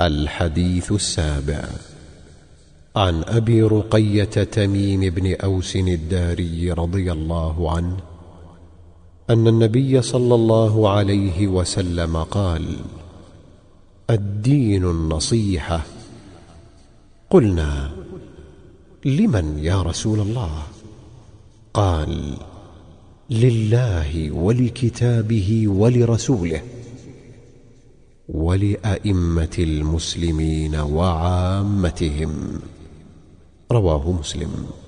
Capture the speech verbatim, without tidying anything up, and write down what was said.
الحديث السابع. عن أبي رقية تميم بن أوس الداري رضي الله عنه أن النبي صلى الله عليه وسلم قال: الدين النصيحة. قلنا: لمن يا رسول الله؟ قال: لله ولكتابه ولرسوله ولأئمة المسلمين وعامتهم. رواه مسلم.